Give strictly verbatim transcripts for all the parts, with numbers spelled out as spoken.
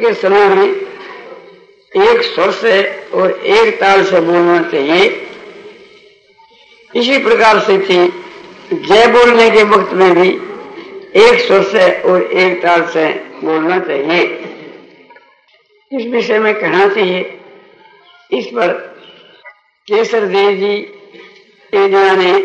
के समय में एक स्वर से और एक ताल से बोलना चाहिए। इसी प्रकार से थी जय बोलने के वक्त में भी एक स्वर से और एक ताल से बोलना चाहिए। इस विषय में कहना चाहिए। इस पर केसर देव जी ने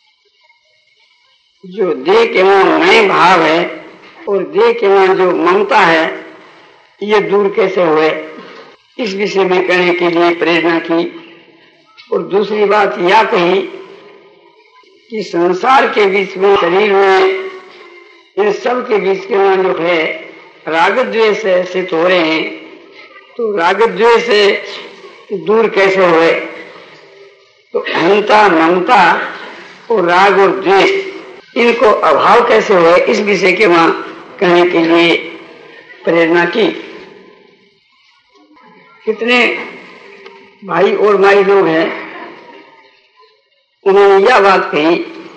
जो देह के वहां नए भाव है और देह के वहां जो ममता है ये दूर कैसे हुए, इस विषय में कहने के लिए प्रेरणा की। और दूसरी बात यह कही कि संसार के बीच में, शरीर में, इन सब के बीच के वहां जो है राग द्वेष से स्थित हो रहे हैं, तो राग द्वेष से दूर कैसे हुए। तो अहंता, ममता और राग और द्वेष, इनको अभाव कैसे हुए, इस विषय के वहां कहने के लिए प्रेरणा की। कितने भाई और माई लोग हैं, उन्होंने यह बात कही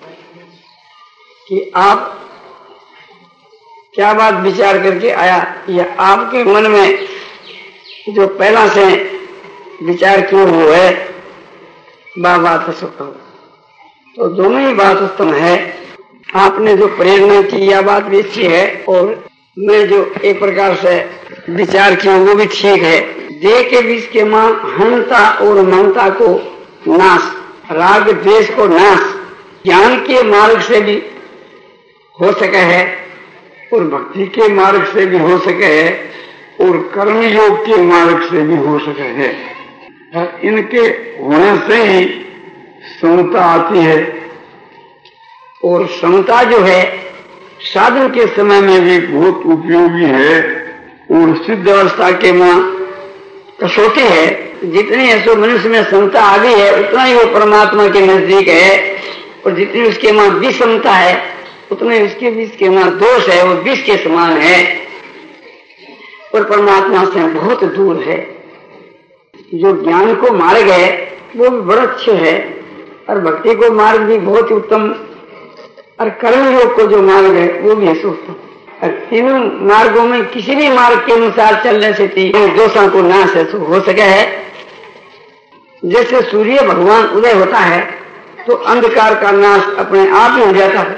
कि आप क्या बात विचार करके आया, या आपके मन में जो पहला से विचार क्यों हुआ है, वह बात उत्तम। तो दोनों ही बात उत्तम है। आपने जो प्रेरणा की यह बात भी अच्छी है, और मैं जो एक प्रकार से विचार किया वो भी ठीक है। देह के बीच के मां अहंता और ममता को नाश, राग द्वेष को नाश ज्ञान के मार्ग से भी हो सके है और भक्ति के मार्ग से भी हो सके है और कर्म योग के मार्ग से भी हो सके है। और इनके होने से ही समता आती है। और समता जो है साधन के समय में भी बहुत उपयोगी है और सिद्ध अवस्था के मां कसौटी है। जितनी ऐसो मनुष्य में समता आ गई है उतना ही वो परमात्मा के नजदीक है, और जितनी उसके मां विषमता है उतने उसके बीच के मां दोष है, वो विष के समान है और परमात्मा से बहुत दूर है। जो ज्ञान को मार्ग है वो भी बड़ा अच्छे है, और भक्ति को मार्ग भी बहुत उत्तम, और कर्म योग को जो मार्ग है वो भी ऐसे उत्तम। और तीनों मार्गों में किसी भी मार्ग के अनुसार चलने से तीनों दोषों को नाश हो सके है। जैसे सूर्य भगवान उदय होता है तो अंधकार का नाश अपने आप ही हो जाता है।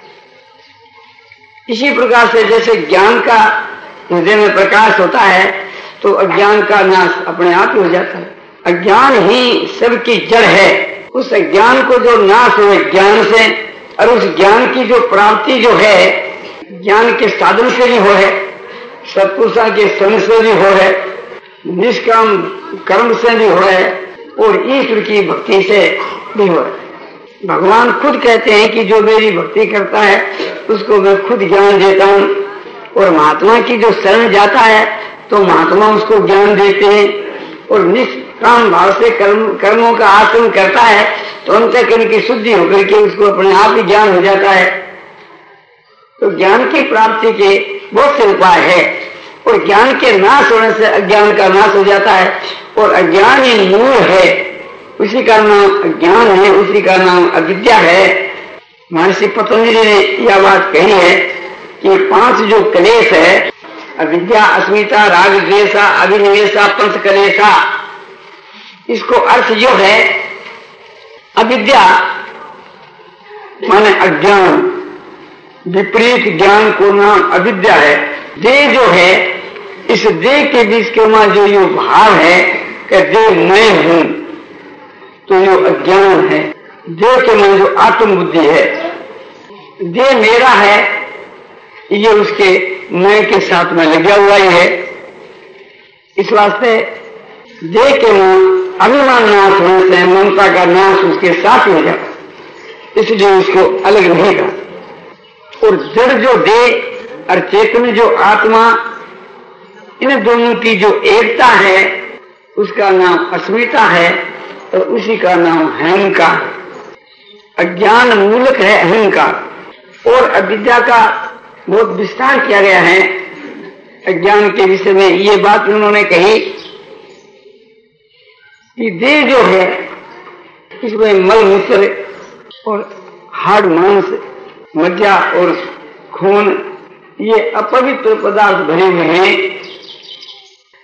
इसी प्रकार से जैसे ज्ञान का हृदय में प्रकाश होता है तो अज्ञान का नाश अपने आप ही हो जाता है। अज्ञान ही सबकी जड़ है। उस अज्ञान को जो नाश हुए ज्ञान से, और उस ज्ञान की जो प्राप्ति जो है ज्ञान के साधन से भी हो है, सत्पुरुषा के संग से भी हो है, निष्काम कर्म से भी हो है, और ईश्वर की भक्ति से भी हो है। भगवान खुद कहते हैं कि जो मेरी भक्ति करता है उसको मैं खुद ज्ञान देता हूँ, और महात्मा की जो शरण जाता है तो महात्मा उसको ज्ञान देते हैं, और निष्काम भाव से कर्म कर्मों का आचरण करता है तो अंतःकरण की शुद्धि होकर के उसको अपने आप ही ज्ञान हो जाता है। तो ज्ञान की प्राप्ति के बहुत से उपाय है, और ज्ञान के नाश होने से अज्ञान का नाश हो जाता है, और अज्ञान ही मूल है, उसी का नाम अज्ञान है, उसी का नाम अविद्या है। महर्षि पतंजलि ने यह बात कही है कि पांच जो क्लेश है, अविद्या, अस्मिता, राग, द्वेषा, अभिनिवेशा, पंच क्लेशा, इसको अर्थ जो है अविद्या माने अज्ञान, विपरीत ज्ञान को नाम अविद्या है। देह जो है, इस देह के बीच के वहां जो ये भाव है कि देह मैं हूं, तो ये अज्ञान है। देह के मन जो आत्म बुद्धि है, देह मेरा है, ये उसके मैं के साथ में लगा हुआ ही है। इस वास्ते देह के मन अभिमान नाश होने से ममता का नाश उसके साथ ही हो जाता, इसलिए उसको अलग नहीं करता। और जड़ जो देह और चेतन जो आत्मा, इन दोनों की जो एकता है उसका नाम अस्मिता है, और उसी का नाम अहंकार। अज्ञान मूलक है अहंकार, और अविद्या का बहुत विस्तार किया गया है। अज्ञान के विषय में ये बात उन्होंने कही कि देह जो है इसमें मल मूत्र और हाड़ मांस, मज्जा और खून, ये अपवित्र पदार्थ भरे हुए हैं,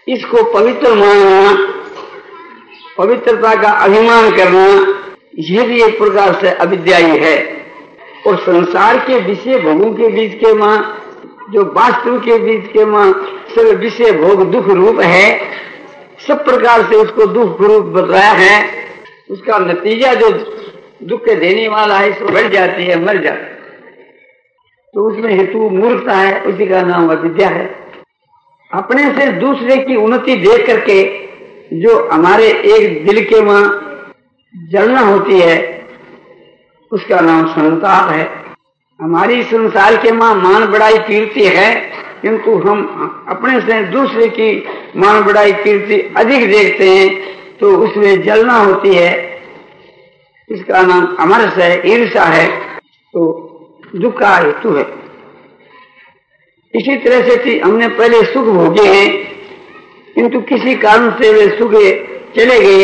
इसको पवित्र मानना, पवित्रता का अभिमान करना, यह भी एक प्रकार से अविद्या ही है। और संसार के विषय भोगों के बीच के मां, जो वास्तव के बीच के मां सब विषय भोग दुख रूप है, सब प्रकार से उसको दुख रूप बताया है। उसका नतीजा जो दुख देने वाला है, इसको बढ़ जाती है, मर जाती है, तो उसमें हेतु मूर्खता है, उसी का नाम अविद्या है। अपने से दूसरे की उन्नति देख करके जो हमारे एक दिल के मां जलना होती है, उसका नाम संसार है। हमारी संसार के मां मान बड़ाई कीर्ति है, किंतु हम अपने से दूसरे की मान बड़ाई कीर्ति अधिक देखते हैं, तो उसमें जलना होती है, इसका नाम अमरस है, ईर्षा है, तो दुख का हेतु है। इसी तरह से थी, हमने पहले सुख भोगे हैं, किंतु किसी कारण से वे सुख चले गए।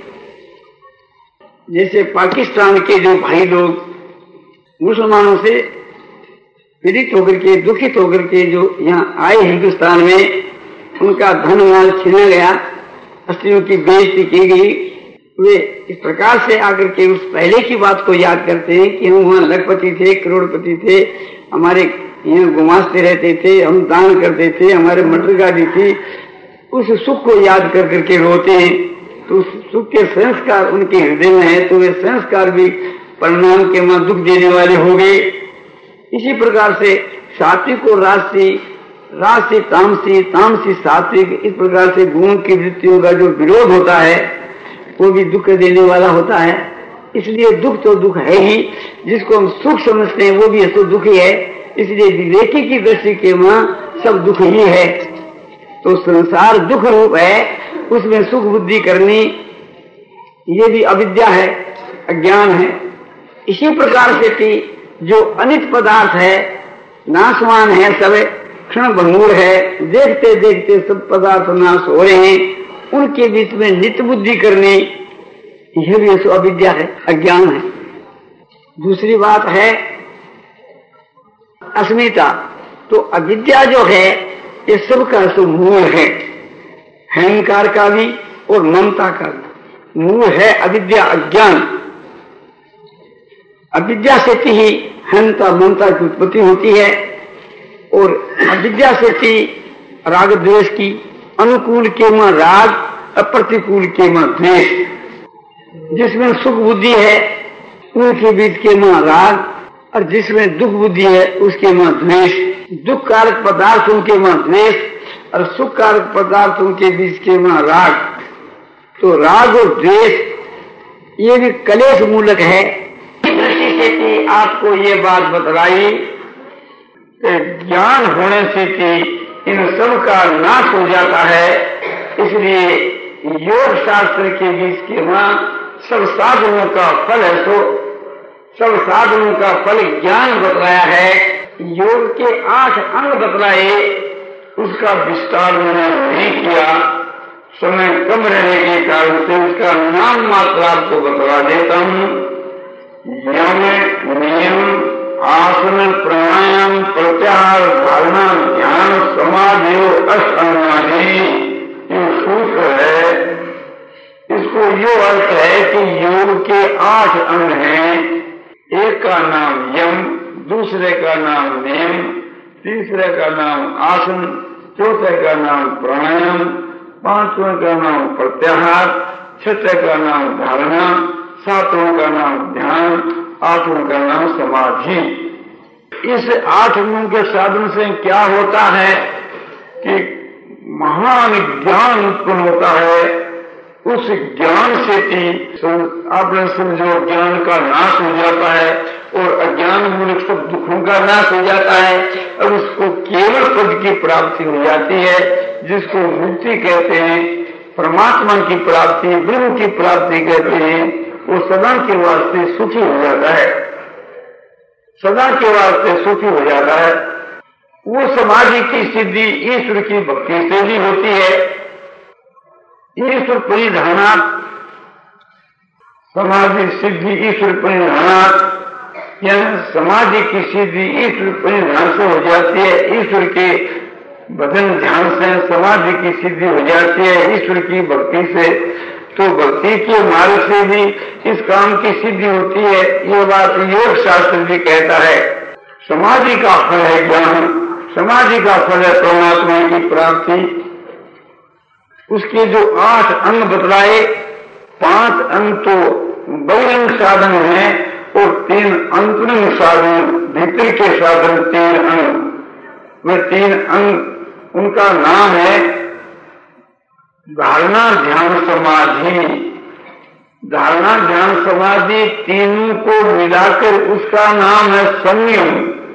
जैसे पाकिस्तान के जो भाई लोग मुसलमानों से पीड़ित होकर के, दुखित होकर के जो यहाँ आए हिंदुस्तान में, उनका धन माल छीना गया, अस्त्रियों की बेइज्जती की गई। वे इस प्रकार से आकर के उस पहले की बात को याद करते हैं कि हम वहाँ लखपति थे, करोड़पति थे, हमारे यहाँ गुमास्ते रहते थे, हम दान करते थे, हमारे मोटर गाड़ी थी। उस सुख को याद कर करके रोते हैं, तो उस सुख के संस्कार उनके हृदय में है, तो वे संस्कार भी परिणाम के मां दुख देने वाले हो गए। इसी प्रकार से सात्विक और राजसी, राजसी तामसी, तामसी सात्विक, इस प्रकार से गुणों की वृत्तियों का जो विरोध होता है, वो भी दुख देने वाला होता है। इसलिए दुख तो दुख है ही, जिसको हम सुख समझते हैं वो भी तो दुख ही है। इसलिए विवेकी की दृष्टि के मां सब दुख ही है। तो संसार दुख रूप है, उसमें सुख बुद्धि करनी, ये भी अविद्या है, अज्ञान है। इसी प्रकार से कि जो अनित पदार्थ है, नाशवान है, सब क्षण भंगुर है, देखते देखते सब पदार्थ नाश हो रहे हैं, उनके बीच में नित्य बुद्धि करनी, यह भी ऐसा अविद्या है, अज्ञान है। दूसरी बात है अस्मिता। तो अविद्या जो है ये सबका तो मूल है, अहंकार का भी और ममता का भी मूल है अविद्या, अज्ञान। अविद्या से ही अहंता ममता की उत्पत्ति होती है, और अविद्या से ही राग द्वेष की, अनुकूल के मां राग, अप्रतिकूल के मां द्वेष। जिसमें सुख बुद्धि है उनके बीच के मां राग, और जिसमें दुख बुद्धि है उसके मां द्वेष। दुख कारक पदार्थों के मां द्वेष और सुख कारक पदार्थों के बीच के मां राग। तो राग और द्वेष ये भी कलेश मूलक है। दृष्टि से कि आपको ये बात बतलाई कि ज्ञान होने से कि इन सब का नाश हो जाता है, इसलिए योग शास्त्र के बीच के मां सब साधनों का फल है। तो सब साधनों का फल ज्ञान बतलाया है। योग के आठ अंग बतलाए, उसका विस्तार मैंने नहीं किया, समय कम रहने के कारण से उसका नाम मात्र आपको बतला देता हूँ। यम, नियम, आसन, प्राणायाम, प्रत्याहार, धारणा, ध्यान, समाधि और अष्टांगानी, ये सूत्र है। इसको यो अर्थ है कि योग के आठ अंग हैं। एक का नाम यम, दूसरे का नाम नियम, तीसरे का नाम आसन, चौथे का नाम प्राणायाम, पांचवें का नाम प्रत्याहार, छठे का नाम धारणा, सातवें का नाम ध्यान, आठवें का नाम समाधि। इस आठ अंगों के साधन से क्या होता है कि महान ज्ञान उत्पन्न होता है। उस ज्ञान से ही आपने समझो ज्ञान का नाश हो जाता है, और अज्ञान मूलक सब दुखों का नाश हो जाता है, और उसको केवल पद की प्राप्ति हो जाती है, जिसको मुक्ति कहते हैं, परमात्मा की प्राप्ति, ब्रह्म की प्राप्ति कहते हैं। वो सदा के वास्ते सुखी हो जाता है, सदा के वास्ते सुखी हो जाता है। वो समाधि की सिद्धि ईश्वर की भक्ति से भी होती है। ईश्वर परिधानात्, समाधि सिद्धि ईश्वर परिधानात्, या समाधि की सिद्धि ईश्वर परिधान से हो जाती है। ईश्वर के भजन ध्यान से समाधि की सिद्धि हो जाती है ईश्वर की भक्ति से, तो भक्ति के मार्ग से भी इस काम की सिद्धि होती है। ये बात योग शास्त्र भी कहता है। समाधि का फल है ज्ञान, समाधि का फल है परमात्मा की प्राप्ति। उसके जो आठ अंग बतलाए, पांच अंग तो बहिरंग साधन है और तीन अंतरंग साधन, भीतर के साधन तीन अंग। वे तीन अंग उनका नाम है धारणा ध्यान समाधि। धारणा ध्यान समाधि तीनों को मिलाकर उसका नाम है संयम।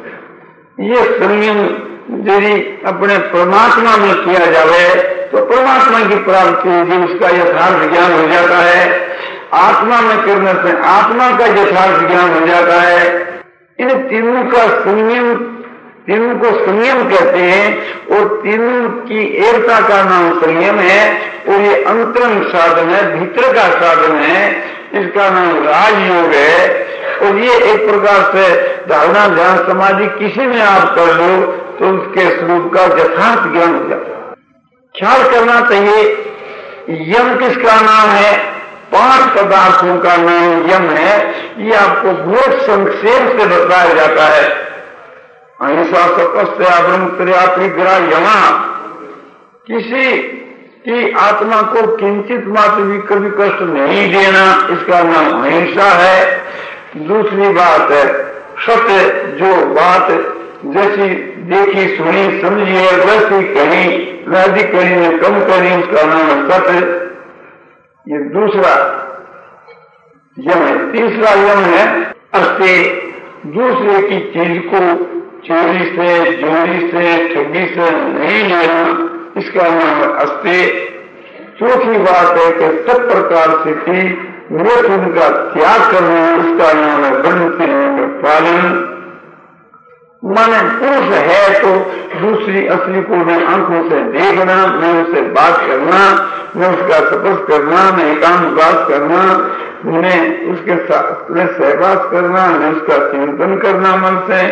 ये संयम यदि अपने परमात्मा में किया जाए तो परमात्मा की प्राप्ति होगी, उसका यथार्थ ज्ञान हो जाता है। आत्मा में करने से आत्मा का यथार्थ ज्ञान हो जाता है। इन तीनों का संयम, तीनों को संयम कहते हैं और तीनों की एकता का नाम संयम है। और ये अंतरंग साधन है, भीतर का साधन है, इसका नाम राजयोग है। और ये एक प्रकार से धारणा ध्यान समाधि किसी में आप कर लो तो उसके स्वरूप का यथार्थ ज्ञान हो जाता है। ख्याल करना चाहिए, यम किसका नाम है? पांच पदार्थों का नाम यम है। ये आपको बहुत संक्षेप से बताया जाता है। अहिंसा तपस्या ब्रह्मचर्या परिग्रह यमा। किसी की आत्मा को किंचित मात्र भी कभी कष्ट नहीं देना, इसका नाम अहिंसा है। दूसरी बात है सत्य, जो बात जैसी देखी सुनी समझी है वैसी कही, न अधिक करी न कम करी, उसका नाम है सत्य। ये दूसरा यम है। तीसरा यम है अस्ते। दूसरे की चीज को चोरी से, चोरी से, ठगी से नहीं लेना, इसका नाम है अस्ते। चौथी बात है कि सब प्रकार से की मिथुन का त्याग करना, उसका नाम है ब्रह्मचर्य पालन। माने पुरुष है तो दूसरी असली को न आंखों से देखना, न उससे बात करना, न उसका तपस करना, न एकांतवास करना, न उसके साथ सहवास करना, न उसका चिंतन करना मन से,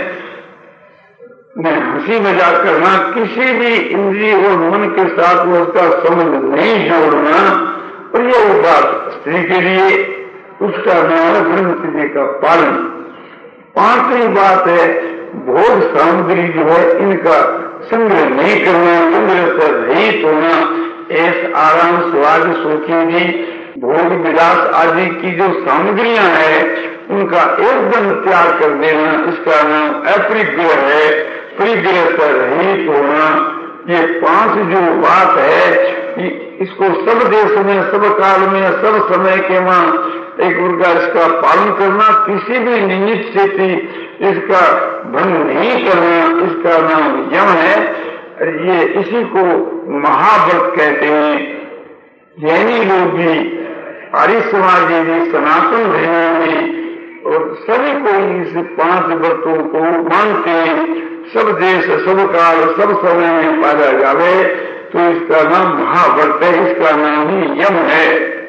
न हंसी मजाक करना। किसी भी इंद्रिय और मन के साथ वो उसका संबंध नहीं जोड़ना। और ये वो बात स्त्री के लिए, उसका नाम है ब्रह्मचर्य का पालन। पांचवी बात है भोग सामग्री जो है इनका संग्रह नहीं करना, संग्रह से रहित होना। ऐस आराम स्वाद सुखी भी भोग विलास आदि की जो सामग्रियां है उनका एकदम त्याग कर देना, इसका नाम अपरिग्रह है। परिग्रह से रहित होना। ये पांच जो बात है इसको सब देश में, सब काल में, सब समय के वहां एक प्रकार इसका पालन करना, किसी भी निमित्त स्थिति इसका भंग नहीं करना, इसका नाम यम है। ये इसी को महाव्रत कहते हैं। जैनी लोग भी, आर्य समाजी भी, सनातन धर्म में और सभी को इस पांच व्रतों को मानते हैं। सब देश, सब काल, सब समय में पाया जावे तो इसका नाम महाव्रत है, इसका नाम ही यम है।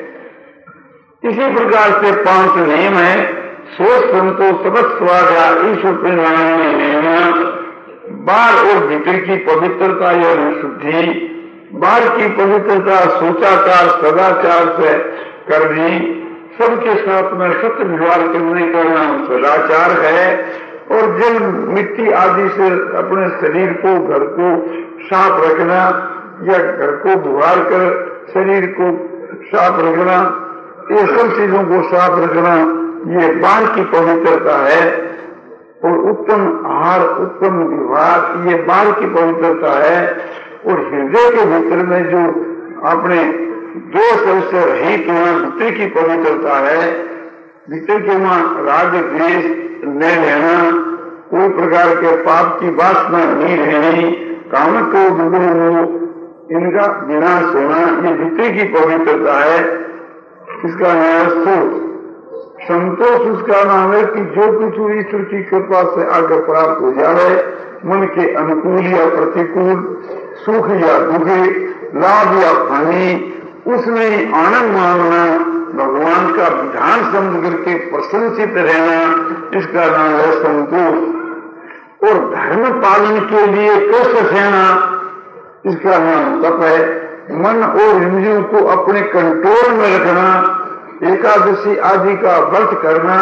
इसी प्रकार से पांच नियम है। सोच संतोष सबस्वादा ईश्वर परिणाम में लेना। बाहर और भीतर की पवित्रता या शुद्धि। बाहर की पवित्रता सोचाचार सदाचार से करनी। सबके साथ में सत्य व्यवहार करने का नाम सदाचार है। और जल मिट्टी आदि से अपने शरीर को, घर को साफ रखना या घर को बुहार कर शरीर को साफ रखना, ये सब चीजों को साफ रखना, ये बाहर की पवित्रता है। और उत्तम आहार, उत्तम व्यवहार, ये बाहर की पवित्रता है। और हृदय के भीतर में जो अपने दोष उससे रहित होना भीतर की पवित्रता है। भीतर के वहां राग द्वेष न रहना, कोई प्रकार के पाप की वासना नहीं रहनी, काम को हो इनका विनाश होना, ये भीतर की पवित्रता है। इसका नाम है सोच। संतोष उसका नाम है कि जो कुछ ईश्वर की कृपा से आगे प्राप्त हो जाए, मन के अनुकूल या प्रतिकूल, सुख या दुख, लाभ या हानि, उसमें आनंद मानना, भगवान का विधान समझ करके प्रसन्नचित रहना, इसका नाम है संतोष। और धर्म पालन के लिए कष्ट सहना, इसका नाम तप है। मन और इंद्रियों को अपने कंट्रोल में रखना, एकादशी आदि का व्रत करना,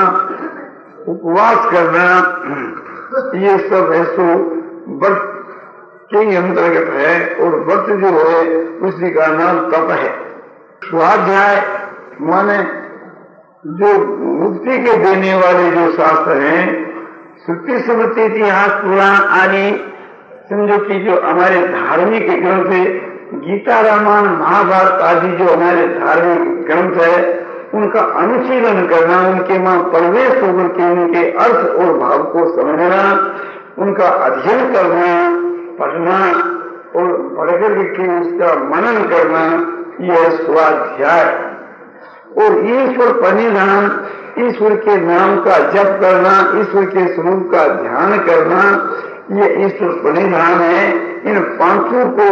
उपवास करना, ये सब ऐसो व्रत के अंतर्गत है। और व्रत जो है उसी का नाम तप है। स्वाध्याय माने जो मुक्ति के देने वाले जो शास्त्र हैं, श्रुति स्मृति इतिहास पुराण आदि समझो कि जो हमारे धार्मिक ग्रंथ है, गीता रामायण महाभारत आदि जो हमारे धार्मिक ग्रंथ है, उनका अनुशीलन करना, उनके वहां प्रवेश होकर के उनके अर्थ और भाव को समझना, उनका अध्ययन करना, पढ़ना और पढ़कर के उसका मनन करना, यह स्वाध्याय। और ईश्वर परिधान, ईश्वर के नाम का जप करना, ईश्वर के स्वरूप का ध्यान करना, ये ईश्वर परिधान है। इन पांचों को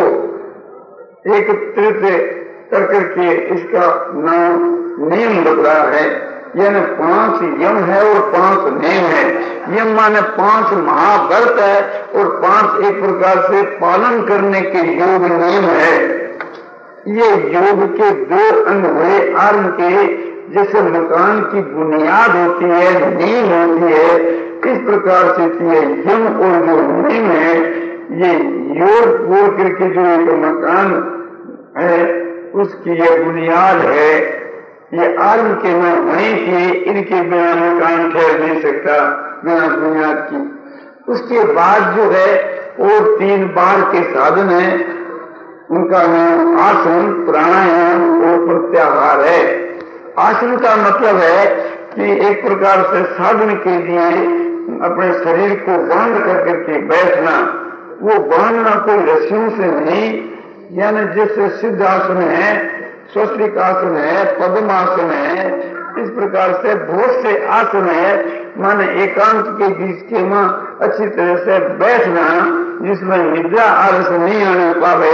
एकत्रित कर करके इसका नाम नियम बदला है। यानी पांच यम है और पांच नियम है। यम माने पांच महाव्रत है और पांच एक प्रकार से पालन करने के योग नियम है। ये योग के दो अंग हुए आरंभ के, जैसे मकान की बुनियाद होती है, नींव होती है, इस प्रकार से ये यम और जो नियम है, ये योग बोल करके जो एक मकान है उसकी ये बुनियाद है। ये आरंभ के न होने की, इनके बिना मकान ठहर नहीं सकता, बिना बुनियाद की। उसके बाद जो है और तीन बार के साधन है, उनका नाम आसन, प्राणायाम और प्रत्याहार है। आसन का मतलब है कि एक प्रकार से साधन के लिए अपने शरीर को बांध करके के बैठना। वो बांधना कोई रस्सियों से नहीं, यानी जैसे सिद्ध आसन है, स्वस्तिकासन है, पद्मासन है, इस प्रकार से बहुत से आसन है। माने एकांत के बीच के मां अच्छी तरह से बैठना, जिसमें निद्रा आलस नहीं आने पावे।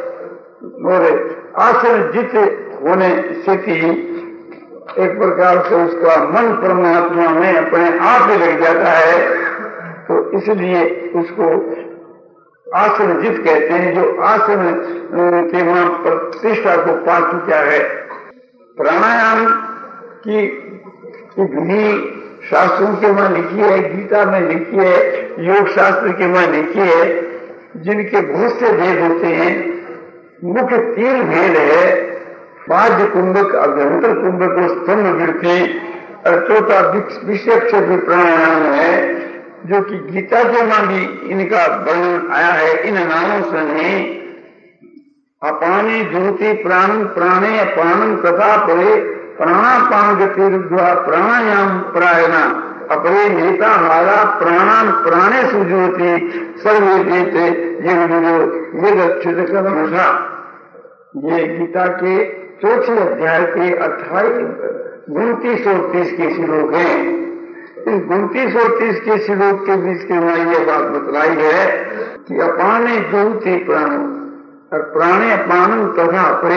और आसन जित होने से एक प्रकार से उसका मन परमात्मा में अपने आप ही लग जाता है, तो इसलिए उसको आसन जित कहते हैं, जो आसन के वहां प्रतिष्ठा को पा चुका है। प्राणायाम की विधि शास्त्रों के वहां लिखी है, गीता में लिखी है, योग शास्त्र के वहां लिखी है, जिनके बहुत से भेद होते हैं। मुख्य तीन भेद है, बाह्य कुंभक, अभ्यंतर कुंभक और स्तंभ वृत्ति, और चौथा विषयक्ष प्राणायाम है, जो कि गीता के वहां भी इनका वर्णन आया है। इन नामों से नहीं, अपाने ज्योति प्राणम, प्राणे अपानम तथा परे प्राणापान गतिरुद्धा प्राणायाम प्रायणा अपरे नेता हारा प्राणान प्राणे सुज्योति सर्वे देते ये अच्युत कदमशा। ये गीता के चौथे अध्याय के अट्ठाईस उनतीस और तीस के श्लोक हैं। इस उनतीस और तीस के श्लोक के बीच के में यह बात बतलाई है कि अपाने ज्योति प्राण और प्राणे अपानम तथा अपरे,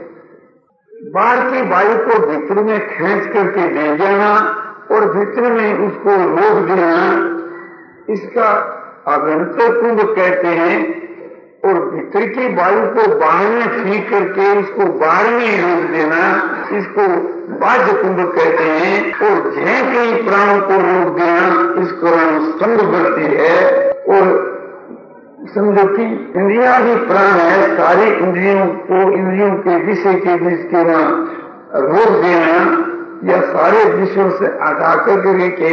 बाहर की वायु को भीतर में खींच करके ले जाना और भीतर में उसको रोक देना, इसका अभ्यंतर कुंभ कहते हैं। और भीतर की वायु को बाहर में फेंक करके इसको बाहर में रोक देना, इसको बाह्य कुंभ कहते हैं। और झें के प्राणों को रोक देना, इसको स्तंभ वृत्ति है। और समझो कि इंद्रिया ही प्राण है, सारी इंद्रियों को इंद्रियों के विषय के बीच के वहां रोक देना, या सारे विषयों से हटा करके के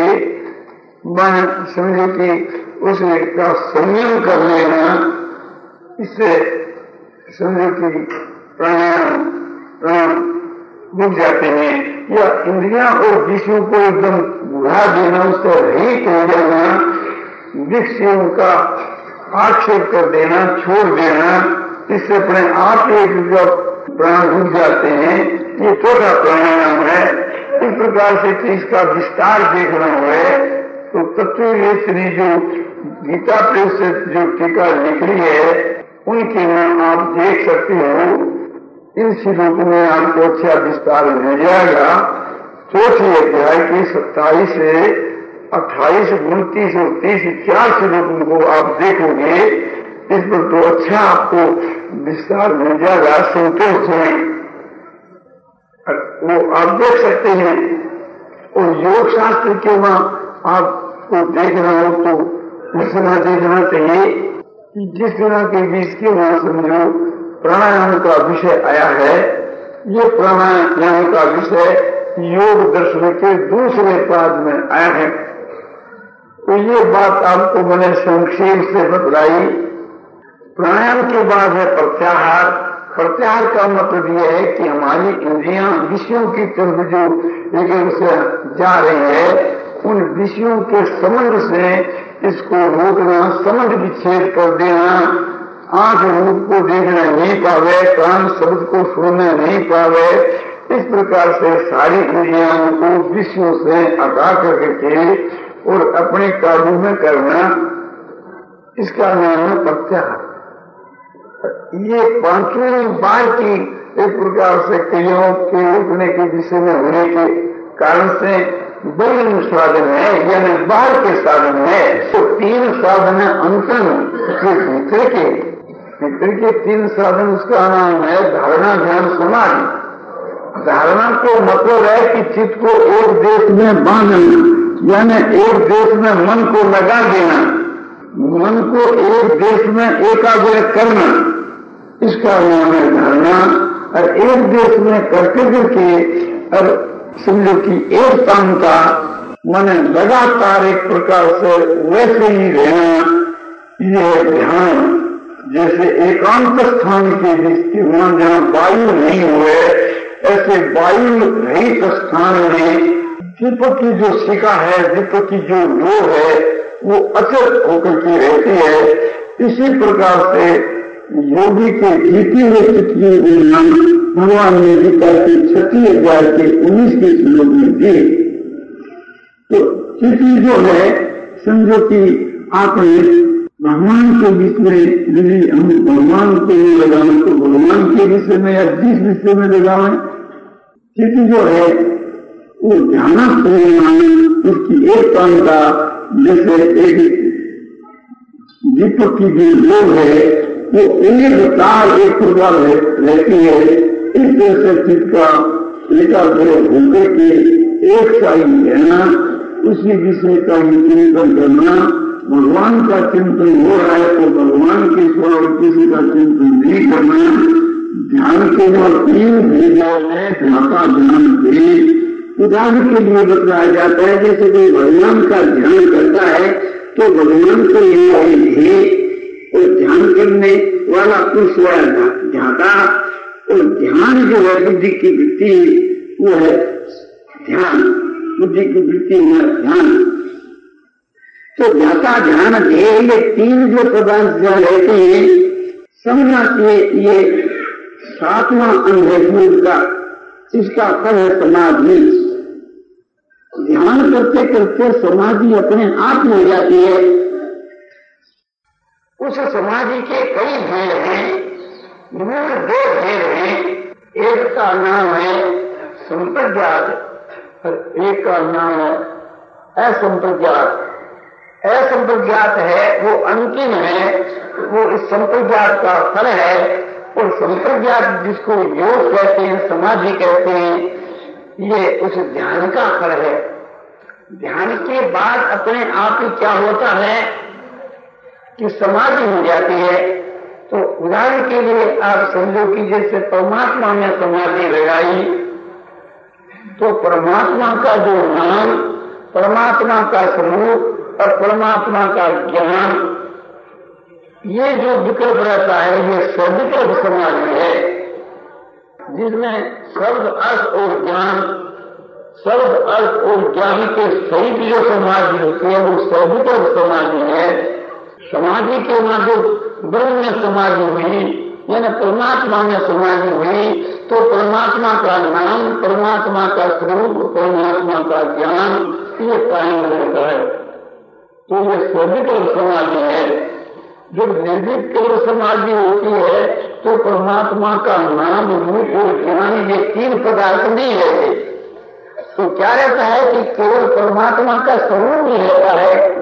मन समझो कि उसका संयम कर लेना, इससे समझो कि प्राणायाम प्राण रुक जाते हैं। या इंद्रियां और विषयों को एकदम बुझा देना, उससे रहित हो जाना, विषयों का आक्षेप कर देना, छोड़ देना, इससे अपने आप एक प्राण रुक जाते हैं। ये छोटा प्राणायाम है। इस प्रकार से इसका विस्तार देखना है तो तत्व ने जो गीता प्रेस से जो टीका निकली है, उनके में आप देख सकते हो। इन श्लोकों में आपको अच्छा विस्तार मिल जाएगा। चौथे अध्याय के सत्ताईस से अट्ठाईस, उनतीस और तीस चार श्लोकों को आप देखोगे इस पर तो अच्छा आपको विस्तार मिल जाएगा, सुनते हुए वो आप देख सकते हैं। और योग शास्त्र के वहां आपको देखना हो तो उस तरह देखना चाहिए कि जिस तरह के बीच के वहां समझो प्राणायाम का विषय आया है, ये प्राणायाम का विषय योग दर्शन के दूसरे पाद में आया है। तो ये बात आपको मैंने संक्षेप से बतलाई। प्राणायाम के बाद है प्रत्याहार। प्रत्याहार का मतलब यह है कि हमारी इंद्रियां विषयों की तरफ जो लेकिन से जा रही है, उन विषयों के संबंध से इसको रोकना, संबंध विच्छेद कर देना। आंख रूप को देखना नहीं पावे, कान शब्द को सुनना नहीं पावे, इस प्रकार से सारी इंद्रियों को विषयों से हटा करके और अपने काबू में करना, इसका नाम है प्रत्याहार। ये पांचवें बार की एक प्रकार से क्रियाओं के रोकने के विषय में होने के कारण से बहिर्मुख साधन है, यानी बाहर के साधन है। तो तीन साधन है अंतन के भीतर के भीतर के तीन साधन, उसका नाम है धारणा, ध्यान, समाधि। धारणा को मतलब है कि चित्त को एक देश में बांधना, यानी एक देश में मन को लगा देना, मन को एक देश में एकाग्र करना, इसका नाम है धारणा। और एक देश में करते करके और समझो कि एक काम का मन लगातार एक प्रकार से वैसे ही रहना, ये ध्यान। जैसे एकांत स्थान के बीच के वहां जहाँ वायु नहीं हुए, ऐसे वायु रहित स्थान में दीप की जो शिखा है, दीप की जो लो है, वो अचल होकर के रहती है। इसी प्रकार से योगी के जीती हुए चित्त की नाम भगवान ने गीता के छत्तीस हजार के उन्नीस के श्लोक में दिए। तो चित्ती जो है, समझो कि आपने भगवान के बीच में, यदि हम भगवान को नहीं लगाएं तो भगवान के विषय में या जिस विषय में लगाएं, चित्त जो है वो ध्यान उसकी एक काम का जैसे एक दीपक की जो लोग है वो एक तार एक प्रकार रहती है। इस तरह से चित्त का एकाग्र होकर के एक साई रहना, उसी विषय का चिंतन करना। भगवान का चिंतन हो रहा है तो भगवान के सिवा किसी का चिंतन नहीं करना। ध्यान के जो तीन भेदभाव है, ध्याता ध्यान दे। उदाहरण के लिए बताया जाता है, जैसे कोई भगवान का ध्यान करता है तो भगवान को ये और ध्यान करने वाला पुरुष वाला ध्याता, और ध्यान जो है बुद्धि की वृत्ति, वो है ध्यान, बुद्धि की वृत्ति है ध्यान। तो ध्याता ध्यान ध्येय, ये तीन जो पदार्थ जहाँ रहते हैं, समझना चाहिए ये सातवां अंग है का, इसका फल है समाधि। ध्यान करते करते समाधि अपने आप में हो जाती है। उस समाधि के कई भेद हैं, मूल दो भेद हैं। एक का नाम है संप्रज्ञात और एक का नाम है असंप्रज्ञात। असंप्रज्ञात है वो अंतिम है, वो इस संप्रज्ञात का फल है। और संप्रज्ञात जिसको योग कहते हैं, समाधि कहते हैं, ये उस ध्यान का फल है। ध्यान के बाद अपने आप ही क्या होता है कि समाधि हो जाती है। तो उदाहरण के लिए आप समझो कि जैसे परमात्मा में समाधि लगाई तो परमात्मा का जो नाम, परमात्मा का स्वरूप और परमात्मा का ज्ञान, ये जो विकल्प रहता है, ये सविकल्प समाधि है, जिसमें शब्द अर्थ और ज्ञान, शब्द अर्थ और ज्ञान के सहित जो समाधि होती है वो सविकल्प समाधि है। समाधि के माध्यम ब्रह्म में समाधि हुई, यानी परमात्मा में समाधि हुई, तो परमात्मा का नाम, परमात्मा का स्वरूप, परमात्मा का ज्ञान, ये कायम रहता है। तो ये सविकल्प समाधि है। जब निर्विकल्प समाधि होती है तो परमात्मा का नाम, रूप और ज्ञान, ये तीन पदार्थ नहीं रहते। तो क्या रहता है कि केवल परमात्मा का स्वरूप ही रहता है।